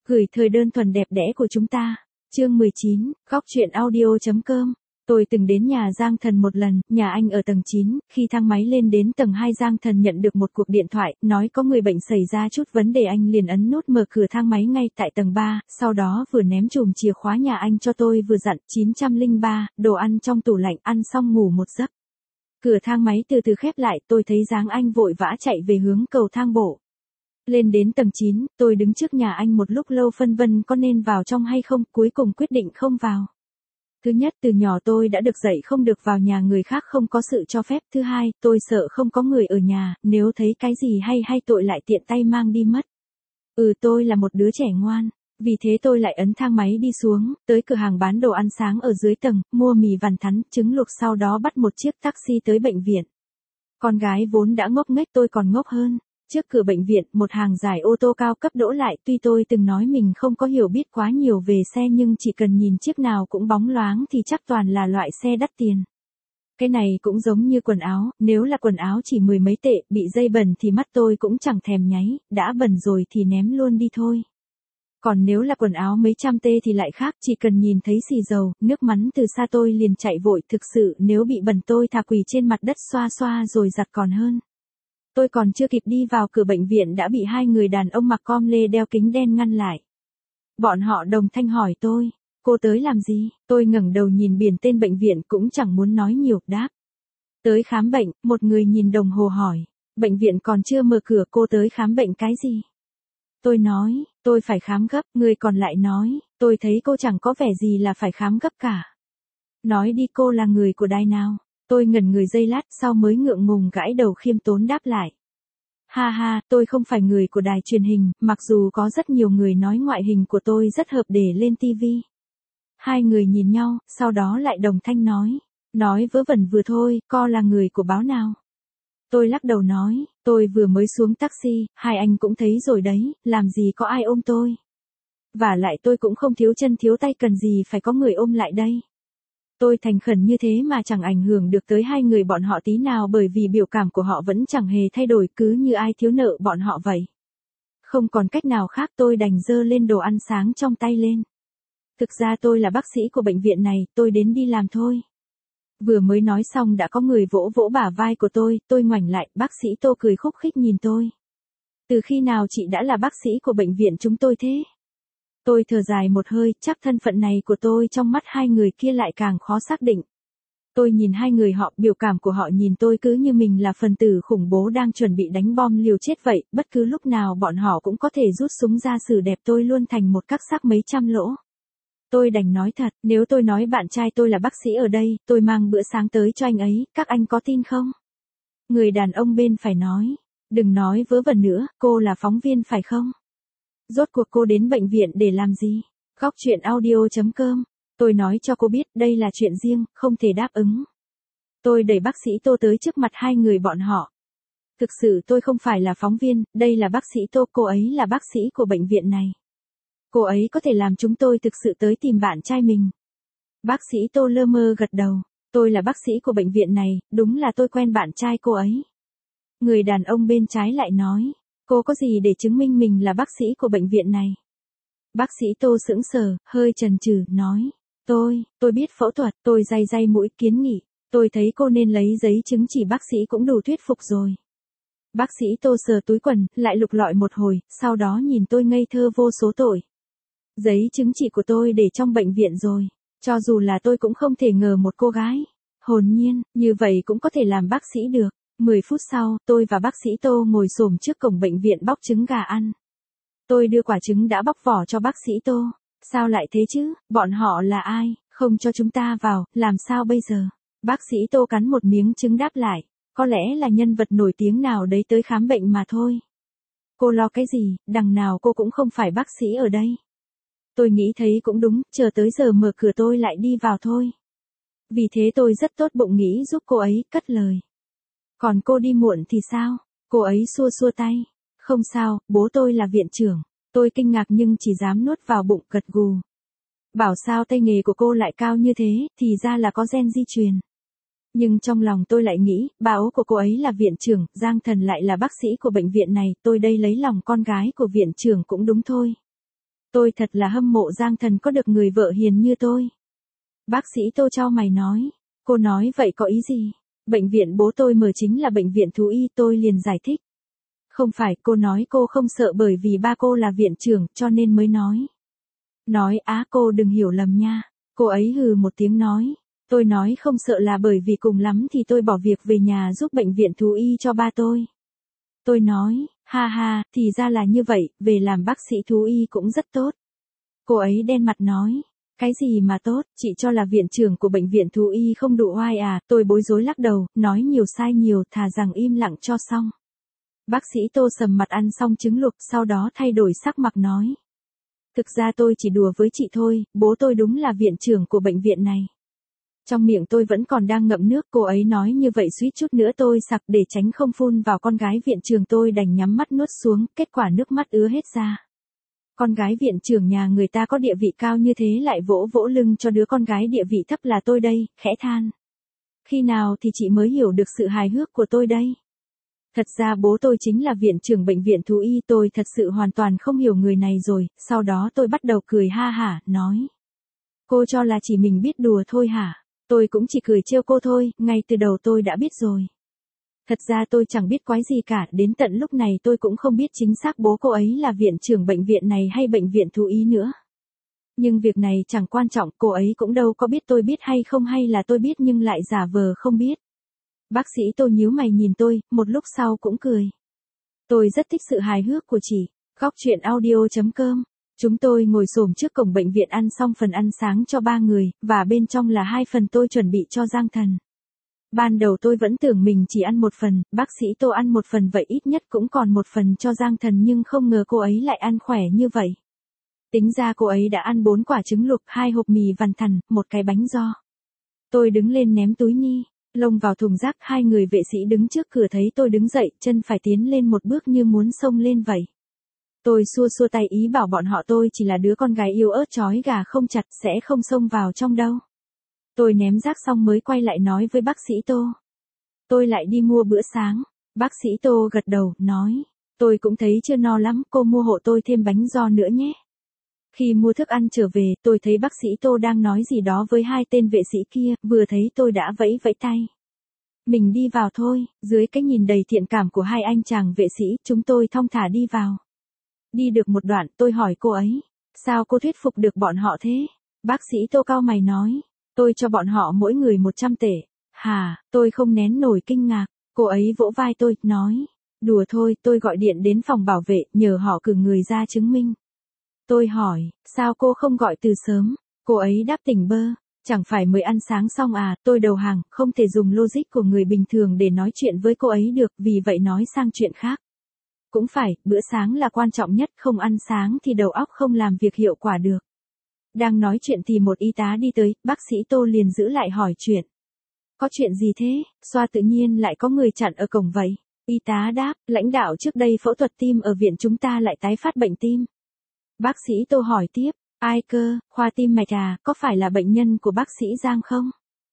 Gửi thời đơn thuần đẹp đẽ của chúng ta. Chương 19, góc truyện audio.com. Tôi từng đến nhà Giang Thần một lần, nhà anh ở tầng 9, khi thang máy lên đến tầng 2 Giang Thần nhận được một cuộc điện thoại, nói có người bệnh xảy ra chút vấn đề, anh liền ấn nút mở cửa thang máy ngay tại tầng 3, sau đó vừa ném chùm chìa khóa nhà anh cho tôi vừa dặn 903, đồ ăn trong tủ lạnh, ăn xong ngủ một giấc. Cửa thang máy từ từ khép lại, tôi thấy dáng anh vội vã chạy về hướng cầu thang bộ. Lên đến tầng 9, tôi đứng trước nhà anh một lúc lâu phân vân có nên vào trong hay không, cuối cùng quyết định không vào. Thứ nhất, từ nhỏ tôi đã được dạy không được vào nhà người khác không có sự cho phép. Thứ hai, tôi sợ không có người ở nhà, nếu thấy cái gì hay tội lại tiện tay mang đi mất. Tôi là một đứa trẻ ngoan. Vì thế tôi lại ấn thang máy đi xuống, tới cửa hàng bán đồ ăn sáng ở dưới tầng, mua mì vằn thắn, trứng luộc, sau đó bắt một chiếc taxi tới bệnh viện. Con gái vốn đã ngốc nghếch, tôi còn ngốc hơn. Trước cửa bệnh viện, một hàng dài ô tô cao cấp đỗ lại, tuy tôi từng nói mình không có hiểu biết quá nhiều về xe nhưng chỉ cần nhìn chiếc nào cũng bóng loáng thì chắc toàn là loại xe đắt tiền. Cái này cũng giống như quần áo, nếu là quần áo chỉ 10 mấy tệ, bị dây bẩn thì mắt tôi cũng chẳng thèm nháy, đã bẩn rồi thì ném luôn đi thôi. Còn nếu là quần áo mấy trăm tê thì lại khác, chỉ cần nhìn thấy xì dầu, nước mắm từ xa tôi liền chạy vội, thực sự nếu bị bẩn tôi thà quỳ trên mặt đất xoa xoa rồi giặt còn hơn. Tôi còn chưa kịp đi vào cửa bệnh viện đã bị hai người đàn ông mặc com lê đeo kính đen ngăn lại. Bọn họ đồng thanh hỏi tôi, cô tới làm gì? Tôi ngẩng đầu nhìn biển tên bệnh viện cũng chẳng muốn nói nhiều, đáp. Tới khám bệnh, một người nhìn đồng hồ hỏi. Bệnh viện còn chưa mở cửa, cô tới khám bệnh cái gì? Tôi nói, tôi phải khám gấp, người còn lại nói, tôi thấy cô chẳng có vẻ gì là phải khám gấp cả. Nói đi, cô là người của đài nào? Tôi ngẩn người giây lát sau mới ngượng ngùng gãi đầu khiêm tốn đáp lại. Ha ha, tôi không phải người của đài truyền hình, mặc dù có rất nhiều người nói ngoại hình của tôi rất hợp để lên tivi. Hai người nhìn nhau, sau đó lại đồng thanh nói vớ vẩn vừa thôi, co là người của báo nào? Tôi lắc đầu nói, tôi vừa mới xuống taxi, hai anh cũng thấy rồi đấy, làm gì có ai ôm tôi. Và lại tôi cũng không thiếu chân thiếu tay, cần gì phải có người ôm lại đây. Tôi thành khẩn như thế mà chẳng ảnh hưởng được tới hai người bọn họ tí nào, bởi vì biểu cảm của họ vẫn chẳng hề thay đổi, cứ như ai thiếu nợ bọn họ vậy. Không còn cách nào khác, tôi đành giơ lên đồ ăn sáng trong tay lên. Thực ra tôi là bác sĩ của bệnh viện này, tôi đến đi làm thôi. Vừa mới nói xong đã có người vỗ vỗ bả vai của tôi ngoảnh lại, bác sĩ Tô cười khúc khích nhìn tôi. Từ khi nào chị đã là bác sĩ của bệnh viện chúng tôi thế? Tôi thở dài một hơi, chắc thân phận này của tôi trong mắt hai người kia lại càng khó xác định. Tôi nhìn hai người họ, biểu cảm của họ nhìn tôi cứ như mình là phần tử khủng bố đang chuẩn bị đánh bom liều chết vậy, bất cứ lúc nào bọn họ cũng có thể rút súng ra xử đẹp tôi luôn thành một các xác mấy trăm lỗ. Tôi đành nói thật, nếu tôi nói bạn trai tôi là bác sĩ ở đây, tôi mang bữa sáng tới cho anh ấy, các anh có tin không? Người đàn ông bên phải nói, đừng nói vớ vẩn nữa, cô là phóng viên phải không? Rốt cuộc cô đến bệnh viện để làm gì? Góc truyện audio.com. Tôi nói cho cô biết đây là chuyện riêng, không thể đáp ứng. Tôi đẩy bác sĩ Tô tới trước mặt hai người bọn họ. Thực sự tôi không phải là phóng viên, đây là bác sĩ Tô, cô ấy là bác sĩ của bệnh viện này. Cô ấy có thể làm chúng tôi thực sự tới tìm bạn trai mình. Bác sĩ Tô lơ mơ gật đầu. Tôi là bác sĩ của bệnh viện này, đúng là tôi quen bạn trai cô ấy. Người đàn ông bên trái lại nói. Cô có gì để chứng minh mình là bác sĩ của bệnh viện này? Bác sĩ Tô sững sờ, hơi chần chừ, nói. Tôi biết phẫu thuật, tôi day mũi, kiến nghị. Tôi thấy cô nên lấy giấy chứng chỉ bác sĩ cũng đủ thuyết phục rồi. Bác sĩ Tô sờ túi quần, lại lục lọi một hồi, sau đó nhìn tôi ngây thơ vô số tội. Giấy chứng chỉ của tôi để trong bệnh viện rồi. Cho dù là tôi cũng không thể ngờ một cô gái hồn nhiên, như vậy cũng có thể làm bác sĩ được. 10 phút sau, tôi và bác sĩ Tô ngồi xổm trước cổng bệnh viện bóc trứng gà ăn. Tôi đưa quả trứng đã bóc vỏ cho bác sĩ Tô. Sao lại thế chứ, bọn họ là ai, không cho chúng ta vào, làm sao bây giờ? Bác sĩ Tô cắn một miếng trứng đáp lại, có lẽ là nhân vật nổi tiếng nào đấy tới khám bệnh mà thôi. Cô lo cái gì, đằng nào cô cũng không phải bác sĩ ở đây. Tôi nghĩ thấy cũng đúng, chờ tới giờ mở cửa tôi lại đi vào thôi. Vì thế tôi rất tốt bụng nghĩ giúp cô ấy, cất lời. Còn cô đi muộn thì sao? Cô ấy xua xua tay. Không sao, bố tôi là viện trưởng. Tôi kinh ngạc nhưng chỉ dám nuốt vào bụng, gật gù. Bảo sao tay nghề của cô lại cao như thế, thì ra là có gen di truyền. Nhưng trong lòng tôi lại nghĩ, bà ấu của cô ấy là viện trưởng, Giang Thần lại là bác sĩ của bệnh viện này, tôi đây lấy lòng con gái của viện trưởng cũng đúng thôi. Tôi thật là hâm mộ Giang Thần có được người vợ hiền như tôi. Bác sĩ Tô chau mày nói. Cô nói vậy có ý gì? Bệnh viện bố tôi mở chính là bệnh viện thú y, tôi liền giải thích. Không phải, cô nói cô không sợ bởi vì ba cô là viện trưởng cho nên mới nói. Nói á, cô đừng hiểu lầm nha. Cô ấy hừ một tiếng nói. Tôi nói không sợ là bởi vì cùng lắm thì tôi bỏ việc về nhà giúp bệnh viện thú y cho ba tôi. Tôi nói, ha ha, thì ra là như vậy, về làm bác sĩ thú y cũng rất tốt. Cô ấy đen mặt nói, cái gì mà tốt, chị cho là viện trưởng của bệnh viện thú y không đủ oai à, tôi bối rối lắc đầu, nói nhiều sai nhiều, thà rằng im lặng cho xong. Bác sĩ Tô sầm mặt ăn xong trứng luộc, sau đó thay đổi sắc mặt nói. Thực ra tôi chỉ đùa với chị thôi, bố tôi đúng là viện trưởng của bệnh viện này. Trong miệng tôi vẫn còn đang ngậm nước, cô ấy nói như vậy suýt chút nữa tôi sặc, để tránh không phun vào con gái viện trưởng tôi đành nhắm mắt nuốt xuống, kết quả nước mắt ứa hết ra. Con gái viện trưởng nhà người ta có địa vị cao như thế lại vỗ vỗ lưng cho đứa con gái địa vị thấp là tôi đây, khẽ than. Khi nào thì chị mới hiểu được sự hài hước của tôi đây? Thật ra bố tôi chính là viện trưởng bệnh viện thú y, tôi thật sự hoàn toàn không hiểu người này rồi, sau đó tôi bắt đầu cười ha hả, nói. Cô cho là chỉ mình biết đùa thôi hả? Tôi cũng chỉ cười trêu cô thôi, ngay từ đầu tôi đã biết rồi. Thật ra tôi chẳng biết quái gì cả, đến tận lúc này tôi cũng không biết chính xác bố cô ấy là viện trưởng bệnh viện này hay bệnh viện thú y nữa. Nhưng việc này chẳng quan trọng, cô ấy cũng đâu có biết tôi biết hay không hay là tôi biết nhưng lại giả vờ không biết. Bác sĩ Tô nhíu mày nhìn tôi, một lúc sau cũng cười. Tôi rất thích sự hài hước của chị. Góc truyện audio.com. Chúng tôi ngồi xổm trước cổng bệnh viện ăn xong phần ăn sáng cho 3 người, và bên trong là 2 phần tôi chuẩn bị cho Giang Thần. Ban đầu tôi vẫn tưởng mình chỉ ăn 1 phần, bác sĩ Tô ăn 1 phần vậy ít nhất cũng còn 1 phần cho Giang Thần nhưng không ngờ cô ấy lại ăn khỏe như vậy. Tính ra cô ấy đã ăn 4 quả trứng luộc, 2 hộp mì vằn thằn, 1 cái bánh giò. Tôi đứng lên ném túi ni lông vào thùng rác, 2 người vệ sĩ đứng trước cửa thấy tôi đứng dậy, chân phải tiến lên một bước như muốn xông lên vậy. Tôi xua xua tay ý bảo bọn họ tôi chỉ là đứa con gái yêu ớt trói gà không chặt sẽ không xông vào trong đâu. Tôi ném rác xong mới quay lại nói với bác sĩ Tô. Tôi lại đi mua bữa sáng. Bác sĩ Tô gật đầu, nói. Tôi cũng thấy chưa no lắm, cô mua hộ tôi thêm bánh giò nữa nhé. Khi mua thức ăn trở về, tôi thấy bác sĩ Tô đang nói gì đó với 2 tên vệ sĩ kia, vừa thấy tôi đã vẫy vẫy tay. Mình đi vào thôi, dưới cái nhìn đầy thiện cảm của 2 anh chàng vệ sĩ, chúng tôi thong thả đi vào. Đi được một đoạn, tôi hỏi cô ấy, sao cô thuyết phục được bọn họ thế? Bác sĩ Tô cau mày nói, tôi cho bọn họ mỗi người 100 tệ. Hà, tôi không nén nổi kinh ngạc, cô ấy vỗ vai tôi, nói, đùa thôi, tôi gọi điện đến phòng bảo vệ, nhờ họ cử người ra chứng minh. Tôi hỏi, sao cô không gọi từ sớm? Cô ấy đáp tỉnh bơ, chẳng phải mới ăn sáng xong à, tôi đầu hàng, không thể dùng logic của người bình thường để nói chuyện với cô ấy được, vì vậy nói sang chuyện khác. Cũng phải, bữa sáng là quan trọng nhất, không ăn sáng thì đầu óc không làm việc hiệu quả được. Đang nói chuyện thì một y tá đi tới, bác sĩ Tô liền giữ lại hỏi chuyện. Có chuyện gì thế, xoa tự nhiên lại có người chặn ở cổng vậy? Y tá đáp, lãnh đạo trước đây phẫu thuật tim ở viện chúng ta lại tái phát bệnh tim. Bác sĩ Tô hỏi tiếp, ai cơ, khoa tim mạch à, có phải là bệnh nhân của bác sĩ Giang không?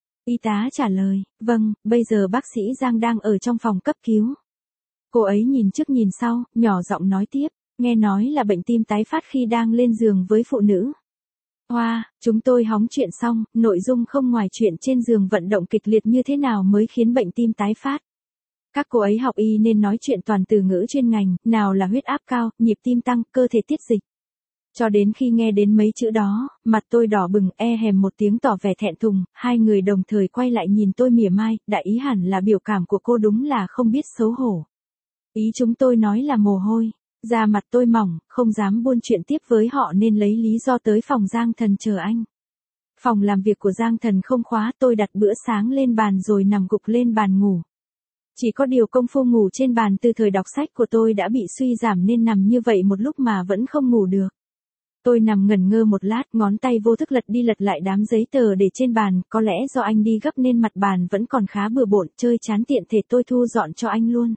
Y tá trả lời, vâng, bây giờ bác sĩ Giang đang ở trong phòng cấp cứu. Cô ấy nhìn trước nhìn sau, nhỏ giọng nói tiếp, nghe nói là bệnh tim tái phát khi đang lên giường với phụ nữ. Hoa, chúng tôi hóng chuyện xong, nội dung không ngoài chuyện trên giường vận động kịch liệt như thế nào mới khiến bệnh tim tái phát. Các cô ấy học y nên nói chuyện toàn từ ngữ chuyên ngành, nào là huyết áp cao, nhịp tim tăng, cơ thể tiết dịch. Cho đến khi nghe đến mấy chữ đó, mặt tôi đỏ bừng, hèm một tiếng tỏ vẻ thẹn thùng, 2 người đồng thời quay lại nhìn tôi mỉa mai, đại ý hẳn là biểu cảm của cô đúng là không biết xấu hổ. Ý chúng tôi nói là mồ hôi, da mặt tôi mỏng, không dám buôn chuyện tiếp với họ nên lấy lý do tới phòng Giang Thần chờ anh. Phòng làm việc của Giang Thần không khóa, tôi đặt bữa sáng lên bàn rồi nằm gục lên bàn ngủ. Chỉ có điều công phu ngủ trên bàn từ thời đọc sách của tôi đã bị suy giảm nên nằm như vậy một lúc mà vẫn không ngủ được. Tôi nằm ngẩn ngơ một lát, ngón tay vô thức lật đi lật lại đám giấy tờ để trên bàn, có lẽ do anh đi gấp nên mặt bàn vẫn còn khá bừa bộn, chơi chán tiện thể tôi thu dọn cho anh luôn.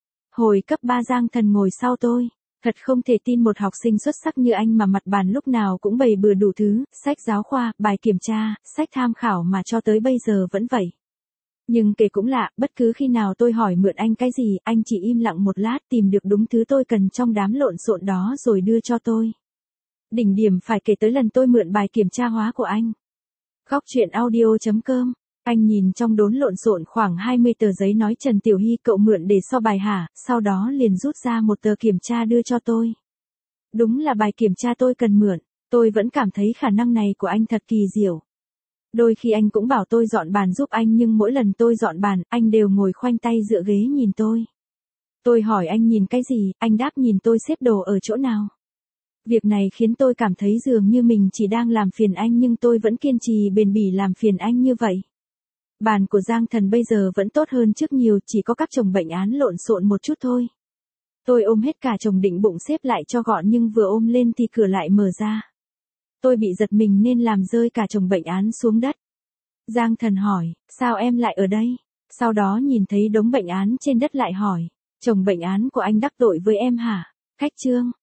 Hồi cấp 3 Giang Thần ngồi sau tôi, thật không thể tin một học sinh xuất sắc như anh mà mặt bàn lúc nào cũng bày bừa đủ thứ, sách giáo khoa, bài kiểm tra, sách tham khảo mà cho tới bây giờ vẫn vậy. Nhưng kể cũng lạ, bất cứ khi nào tôi hỏi mượn anh cái gì, anh chỉ im lặng một lát tìm được đúng thứ tôi cần trong đám lộn xộn đó rồi đưa cho tôi. Đỉnh điểm phải kể tới lần tôi mượn bài kiểm tra hóa của anh. Góc chuyện audio.com. Anh nhìn trong đốn lộn xộn khoảng 20 tờ giấy nói Trần Tiểu Hy cậu mượn để so bài hả, sau đó liền rút ra một tờ kiểm tra đưa cho tôi. Đúng là bài kiểm tra tôi cần mượn, tôi vẫn cảm thấy khả năng này của anh thật kỳ diệu. Đôi khi anh cũng bảo tôi dọn bàn giúp anh nhưng mỗi lần tôi dọn bàn, anh đều ngồi khoanh tay dựa ghế nhìn tôi. Tôi hỏi anh nhìn cái gì, anh đáp nhìn tôi xếp đồ ở chỗ nào. Việc này khiến tôi cảm thấy dường như mình chỉ đang làm phiền anh nhưng tôi vẫn kiên trì bền bỉ làm phiền anh như vậy. Bàn của Giang Thần bây giờ vẫn tốt hơn trước nhiều, chỉ có các chồng bệnh án lộn xộn một chút thôi. Tôi ôm hết cả chồng định bụng xếp lại cho gọn nhưng vừa ôm lên thì cửa lại mở ra. Tôi bị giật mình nên làm rơi cả chồng bệnh án xuống đất. Giang Thần hỏi, sao em lại ở đây? Sau đó nhìn thấy đống bệnh án trên đất lại hỏi, chồng bệnh án của anh đắc tội với em hả? Khách Trương,